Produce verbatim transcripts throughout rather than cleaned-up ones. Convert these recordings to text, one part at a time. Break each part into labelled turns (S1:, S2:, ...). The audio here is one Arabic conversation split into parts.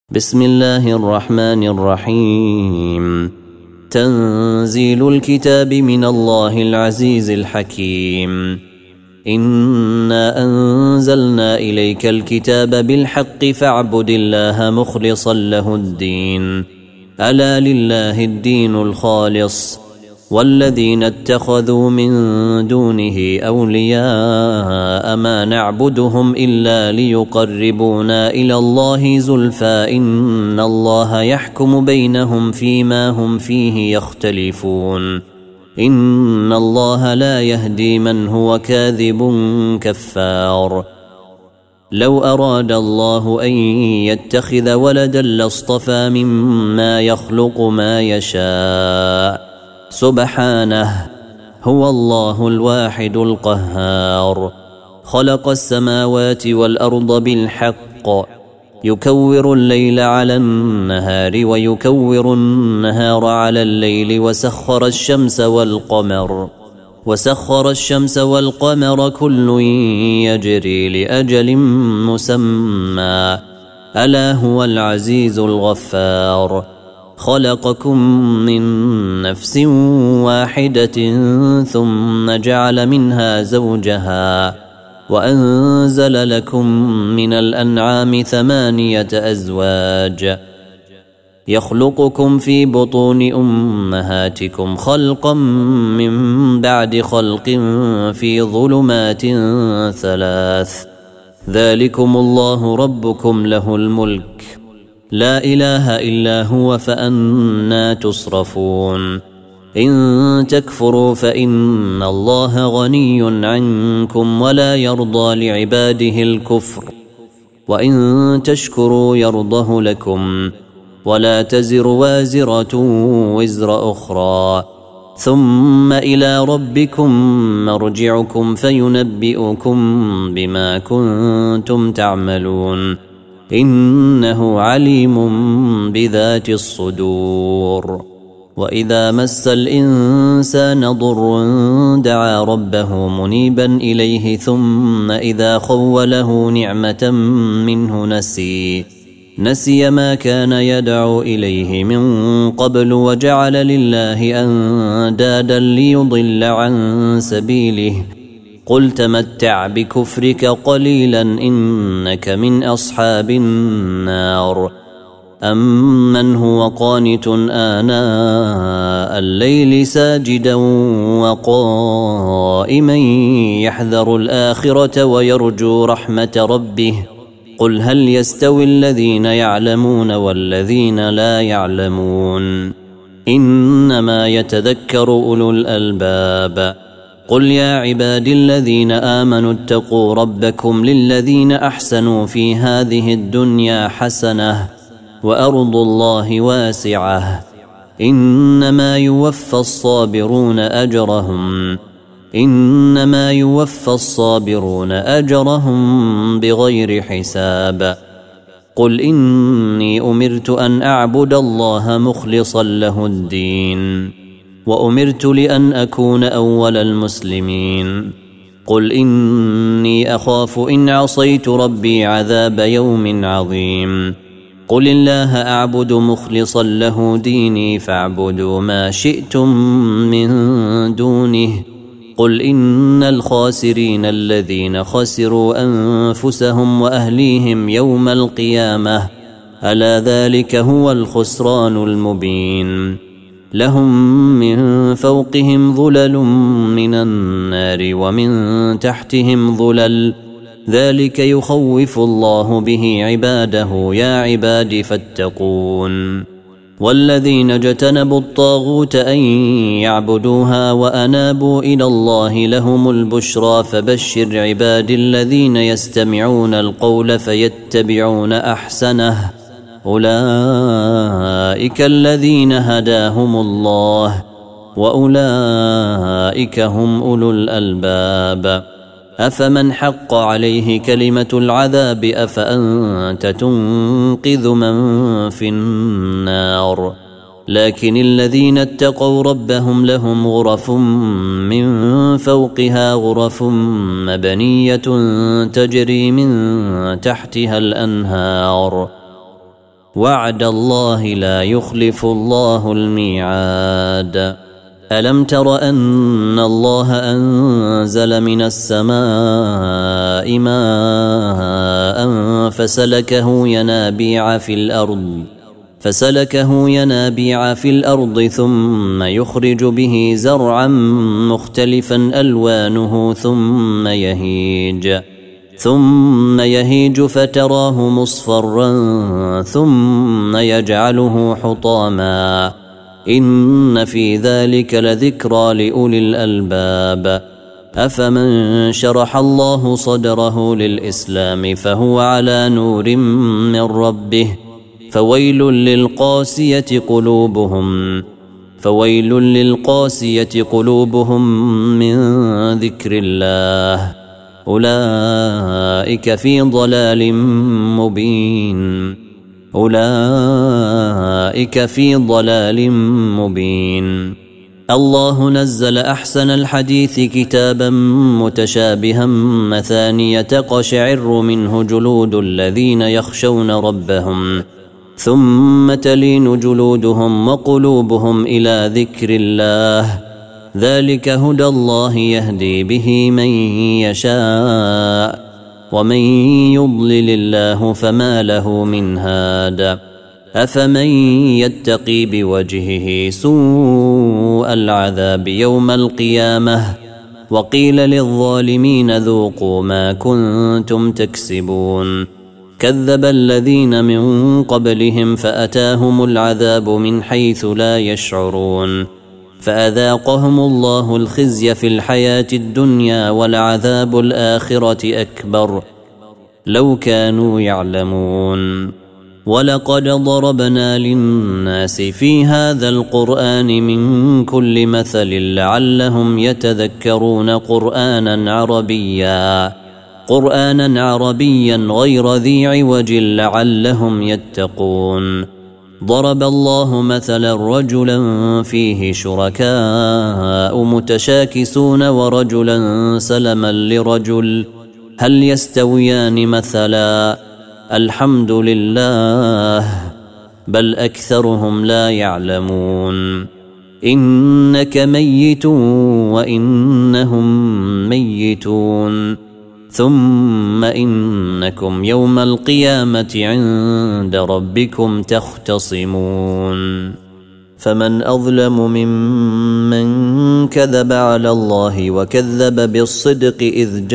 S1: بسم الله الرحمن الرحيم. تنزيل الكتاب من الله العزيز الحكيم. إنا أنزلنا إليك الكتاب بالحق فاعبد الله مخلصا له الدين. ألا لله الدين الخالص والذين اتخذوا من دونه أولياء ما نعبدهم إلا ليقربونا إلى الله زلفى إن الله يحكم بينهم فيما هم فيه يختلفون. إن الله لا يهدي من هو كاذب كفار. لو أراد الله أن يتخذ ولدا لاصطفى مما يخلق ما يشاء سبحانه هو الله الواحد القهار. خلق السماوات والأرض بالحق يكور الليل على النهار ويكور النهار على الليل وسخر الشمس والقمر وسخر الشمس والقمر كل يجري لأجل مسمى ألا هو العزيز الغفار. خلقكم من نفس واحدة ثم جعل منها زوجها وأنزل لكم من الأنعام ثمانية أزواج يخلقكم في بطون أمهاتكم خلقا من بعد خلق في ظلمات ثلاث ذلكم الله ربكم له الملك لا إله إلا هو فأنا تصرفون. إن تكفروا فإن الله غني عنكم ولا يرضى لعباده الكفر وإن تشكروا يرضه لكم ولا تزر وازرة وزر أخرى ثم إلى ربكم مرجعكم فينبئكم بما كنتم تعملون إنه عليم بذات الصدور. وإذا مس الإنسان ضر دعا ربه منيبا إليه ثم إذا خوله نعمة منه نسي نسي ما كان يدعو إليه من قبل وجعل لله أندادا ليضل عن سبيله قل تمتع بكفرك قليلا إنك من أصحاب النار. أمن هو قانت آناء الليل ساجدا وقائما يحذر الآخرة ويرجو رحمة ربه قل هل يستوي الذين يعلمون والذين لا يعلمون إنما يتذكر أولو الألباب. قل يا عبادي الذين آمنوا اتقوا ربكم للذين أحسنوا في هذه الدنيا حسنة وأرض الله واسعة إنما يوفى الصابرون أجرهم إنما يوفى الصابرون أجرهم بغير حساب. قل إني أمرت أن أعبد الله مخلصا له الدين وأمرت لأن أكون أول المسلمين. قل إني أخاف إن عصيت ربي عذاب يوم عظيم. قل الله أعبد مخلصا له ديني فاعبدوا ما شئتم من دونه. قل إن الخاسرين الذين خسروا أنفسهم وأهليهم يوم القيامة ألا ذلك هو الخسران المبين. لهم من فوقهم ظلل من النار ومن تحتهم ظلل ذلك يخوف الله به عباده يا عباد فاتقون. والذين اجتنبوا الطاغوت أن يعبدوها وأنابوا إلى الله لهم البشرى فبشر عباد الذين يستمعون القول فيتبعون أحسنه أولئك الذين هداهم الله وأولئك هم أولو الألباب. أفمن حق عليه كلمة العذاب أفأنت تنقذ من في النار. لكن الذين اتقوا ربهم لهم غرف من فوقها غرف مبنية تجري من تحتها الأنهار وعد الله لا يخلف الله الميعاد. ألم تر أن الله أنزل من السماء ماء فسلكه ينابيع في الأرض فسلكه ينابيع في الأرض ثم يخرج به زرعا مختلفا ألوانه ثم يهيج ثم يهيج فتراه مصفرا ثم يجعله حطاما إن في ذلك لذكرى لأولي الألباب. أفمن شرح الله صدره للإسلام فهو على نور من ربه فويل للقاسية قلوبهم فويل للقاسية قلوبهم من ذكر الله أولئك في ضلال مبين أولئك في ضلال مبين. الله نزل أحسن الحديث كتابا متشابها مثانية تقشعر منه جلود الذين يخشون ربهم ثم تلين جلودهم وقلوبهم إلى ذكر الله ذلك هدى الله يهدي به من يشاء ومن يضلل الله فما له من هاد. أفمن يتقي بوجهه سوء العذاب يوم القيامة وقيل للظالمين ذوقوا ما كنتم تكسبون كذب الذين من قبلهم فأتاهم العذاب من حيث لا يشعرون فأذاقهم الله الخزي في الحياة الدنيا ولعذاب الآخرة أكبر لو كانوا يعلمون. ولقد ضربنا للناس في هذا القرآن من كل مثل لعلهم يتذكرون قرآنا عربيا قرآنا عربيا غير ذي عوج لعلهم يتقون. ضرب الله مثلا رجلا فيه شركاء متشاكسون ورجلا سلما لرجل هل يستويان مثلا الحمد لله بل أكثرهم لا يعلمون. إنك ميت وإنهم ميتون ثم إنكم يوم القيامة عند ربكم تختصمون. فمن أظلم ممن كذب على الله وكذب بالصدق إذ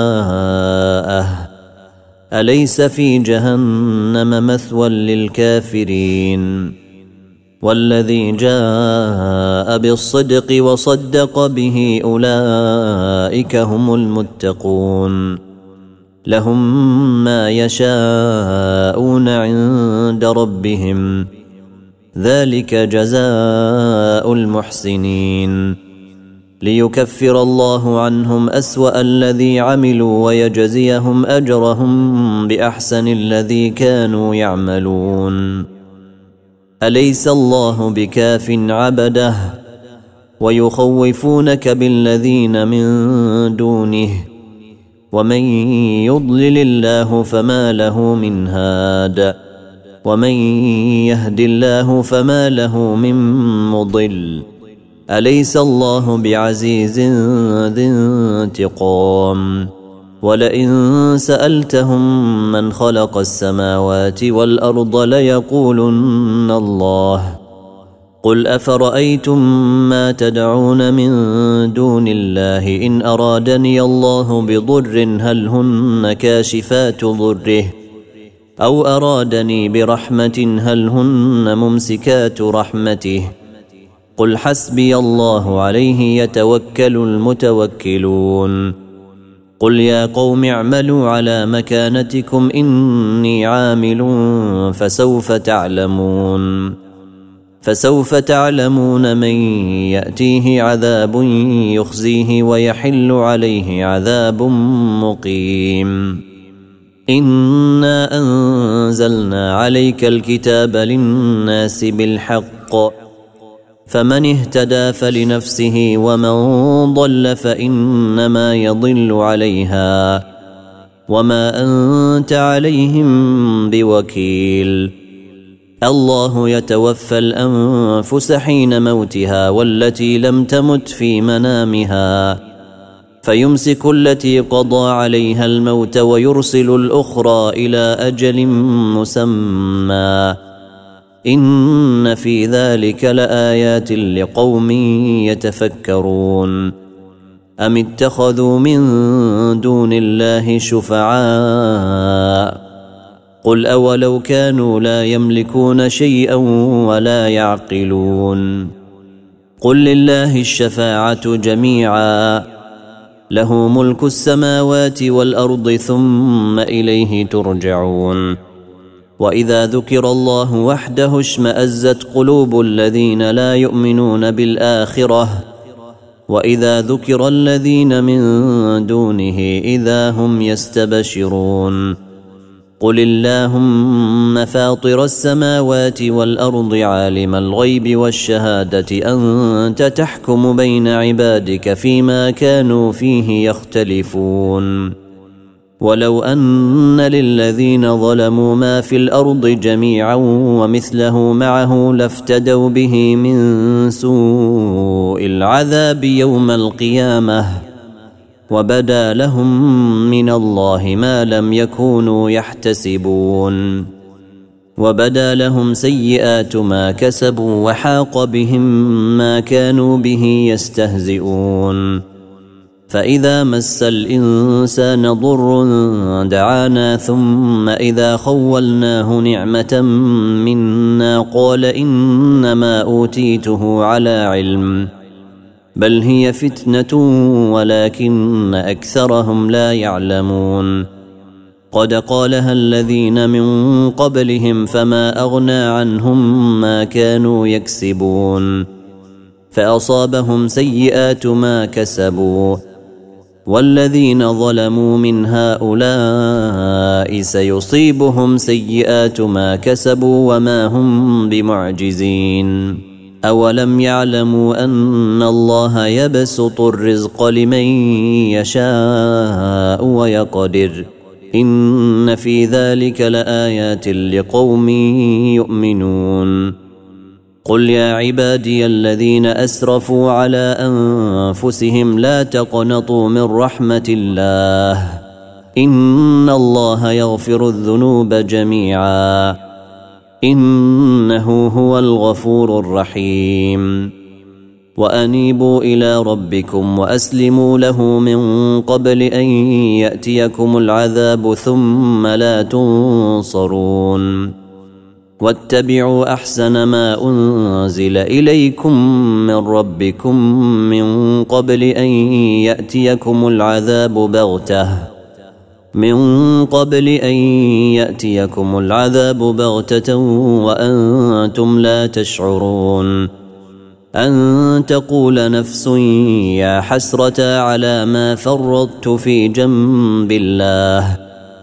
S1: جاءه أليس في جهنم مثوى للكافرين والذي جاء بالصدق وصدق به أولئك هم المتقون لهم ما يشاءون عند ربهم ذلك جزاء المحسنين ليكفر الله عنهم أسوأ الذي عملوا ويجزيهم أجرهم بأحسن الذي كانوا يعملون. أليس الله بكاف عبده ويخوفونك بالذين من دونه ومن يضلل الله فما له من هاد ومن يهد الله فما له من مضل. أليس الله بعزيز ذي انتقام ولئن سألتهم من خلق السماوات والأرض ليقولن الله قل أفرأيتم ما تدعون من دون الله إن أرادني الله بضر هل هن كاشفات ضره أو أرادني برحمة هل هن ممسكات رحمته قل حسبي الله عليه يتوكل المتوكلون. قل يا قوم اعملوا على مكانتكم إني عامل فسوف تعلمون فسوف تعلمون من يأتيه عذاب يخزيه ويحل عليه عذاب مقيم. إنا أنزلنا عليك الكتاب للناس بالحق فمن اهتدى فلنفسه ومن ضل فإنما يضل عليها وما أنت عليهم بوكيل. الله يتوفى الأنفس حين موتها والتي لم تمت في منامها فيمسك التي قضى عليها الموت ويرسل الأخرى إلى أجل مسمى إن في ذلك لآيات لقوم يتفكرون أم اتخذوا من دون الله شفعاء قل أولو كانوا لا يملكون شيئا ولا يعقلون قل لله الشفاعة جميعا له ملك السماوات والأرض ثم إليه ترجعون وإذا ذكر الله وحده اشمأزت قلوب الذين لا يؤمنون بالآخرة وإذا ذكر الذين من دونه إذا هم يستبشرون قل اللهم فاطر السماوات والأرض عالم الغيب والشهادة أنت تحكم بين عبادك فيما كانوا فيه يختلفون ولو أن للذين ظلموا ما في الأرض جميعا ومثله معه لافتدوا به من سوء العذاب يوم القيامة وبدا لهم من الله ما لم يكونوا يحتسبون وبدا لهم سيئات ما كسبوا وحاق بهم ما كانوا به يستهزئون فإذا مس الإنسان ضر دعانا ثم إذا خولناه نعمة منا قال إنما أوتيته على علم بل هي فتنة ولكن أكثرهم لا يعلمون قد قالها الذين من قبلهم فما أغنى عنهم ما كانوا يكسبون فأصابهم سيئات ما كسبوا والذين ظلموا من هؤلاء سيصيبهم سيئات ما كسبوا وما هم بمعجزين أولم يعلموا أن الله يبسط الرزق لمن يشاء ويقدر إن في ذلك لآيات لقوم يؤمنون قل يا عبادي الذين أسرفوا على أنفسهم لا تقنطوا من رحمة الله إن الله يغفر الذنوب جميعا إنه هو الغفور الرحيم وأنيبوا إلى ربكم وأسلموا له من قبل أن يأتيكم العذاب ثم لا تنصرون واتبعوا أحسن ما أنزل إليكم من ربكم من قبل أن يأتيكم العذاب بغتة من قبل أن يأتيكم العذاب بغتة وأنتم لا تشعرون أن تقول نفس يا حسرة على ما فرطت في جنب الله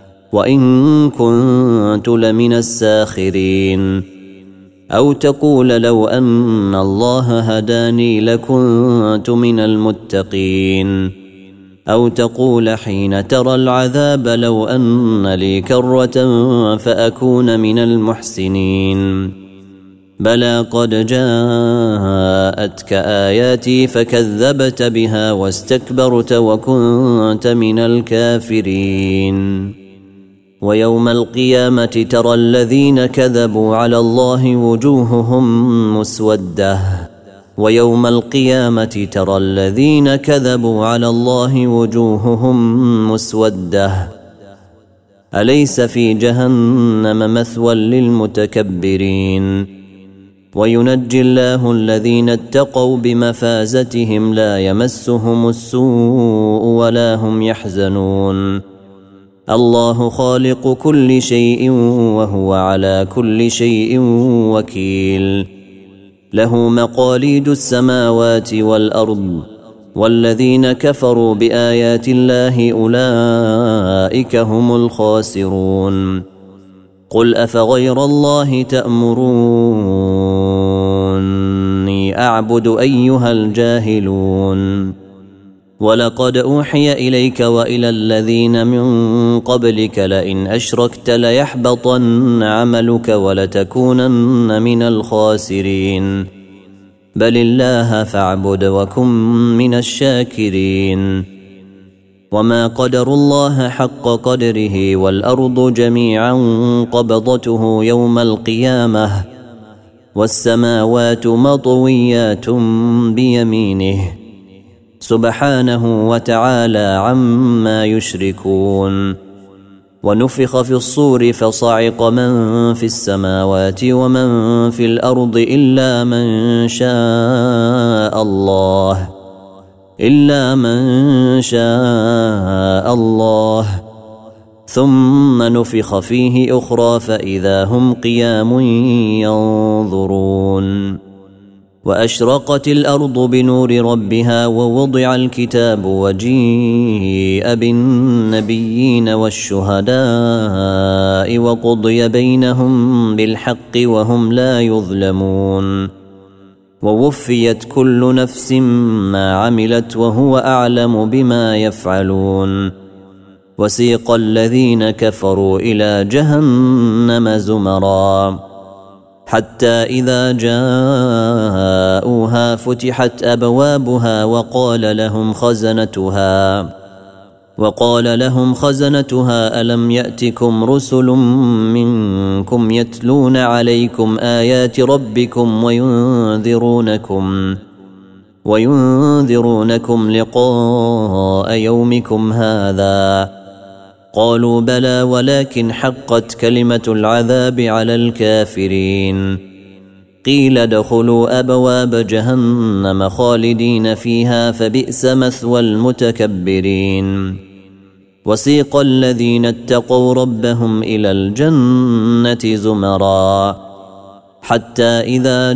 S1: وإن كنت لمن الساخرين أو تقول لو أن الله هداني لكنت من المتقين أو تقول حين ترى العذاب لو أن لي كرة فأكون من المحسنين بلى قد جاءتك آياتي فكذبت بها واستكبرت وكنت من الكافرين ويوم القيامة ترى الذين كذبوا على الله وجوههم مسودة ويوم القيامة ترى الذين كذبوا على الله وجوههم مسودة أليس في جهنم مثوى للمتكبرين وينجي الله الذين اتقوا بمفازتهم لا يمسهم السوء ولا هم يحزنون الله خالق كل شيء وهو على كل شيء وكيل له مقاليد السماوات والأرض والذين كفروا بآيات الله أولئك هم الخاسرون قل أفغير الله تأمروني أعبد أيها الجاهلون ولقد أوحي إليك وإلى الذين من قبلك لئن أشركت ليحبطن عملك ولتكونن من الخاسرين بل الله فاعبد وكن من الشاكرين وما قدروا الله حق قدره والأرض جميعا قبضته يوم القيامة والسماوات مطويات بيمينه سبحانه وتعالى عما يشركون ونفخ في الصور فصعق من في السماوات ومن في الأرض إلا من شاء الله إلا من شاء الله ثم نفخ فيه أخرى فإذا هم قيام ينظرون وأشرقت الأرض بنور ربها ووضع الكتاب وجيء بالنبيين والشهداء وقضي بينهم بالحق وهم لا يظلمون ووفيت كل نفس ما عملت وهو أعلم بما يفعلون وسيق الذين كفروا إلى جهنم زمرا حتى إذا جاءوها فتحت أبوابها وقال لهم خزنتها وقال لهم خزنتها ألم يأتكم رسل منكم يتلون عليكم آيات ربكم وينذرونكم وينذرونكم لقاء يومكم هذا قالوا بلى ولكن حقت كلمة العذاب على الكافرين قيل ادخلوا أبواب جهنم خالدين فيها فبئس مثوى المتكبرين وسيق الذين اتقوا ربهم إلى الجنة زمرا حتى إذا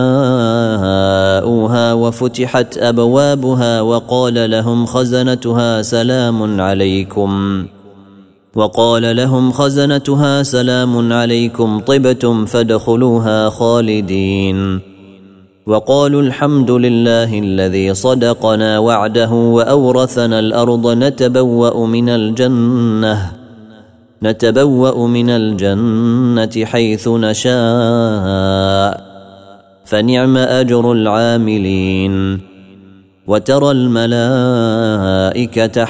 S1: جاءوها وفتحت أبوابها وقال لهم خزنتها سلام عليكم وقال لهم خزنتها سلام عليكم طبتم فادخلوها خالدين وقالوا الحمد لله الذي صدقنا وعده وأورثنا الأرض نتبوأ من الجنة نتبوأ من الجنة حيث نشاء فنعم أجر العاملين وترى الملائكة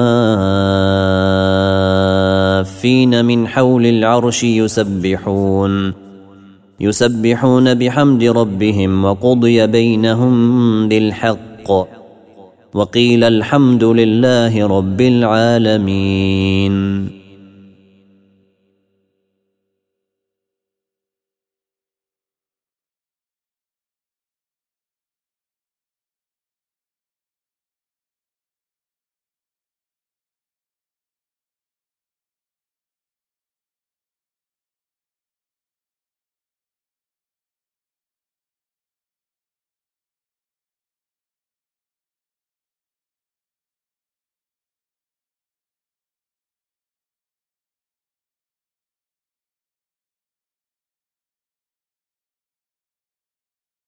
S1: حافين من حول العرش يسبحون يسبحون بحمد ربهم وقضي بينهم بالحق وقيل الحمد لله رب العالمين.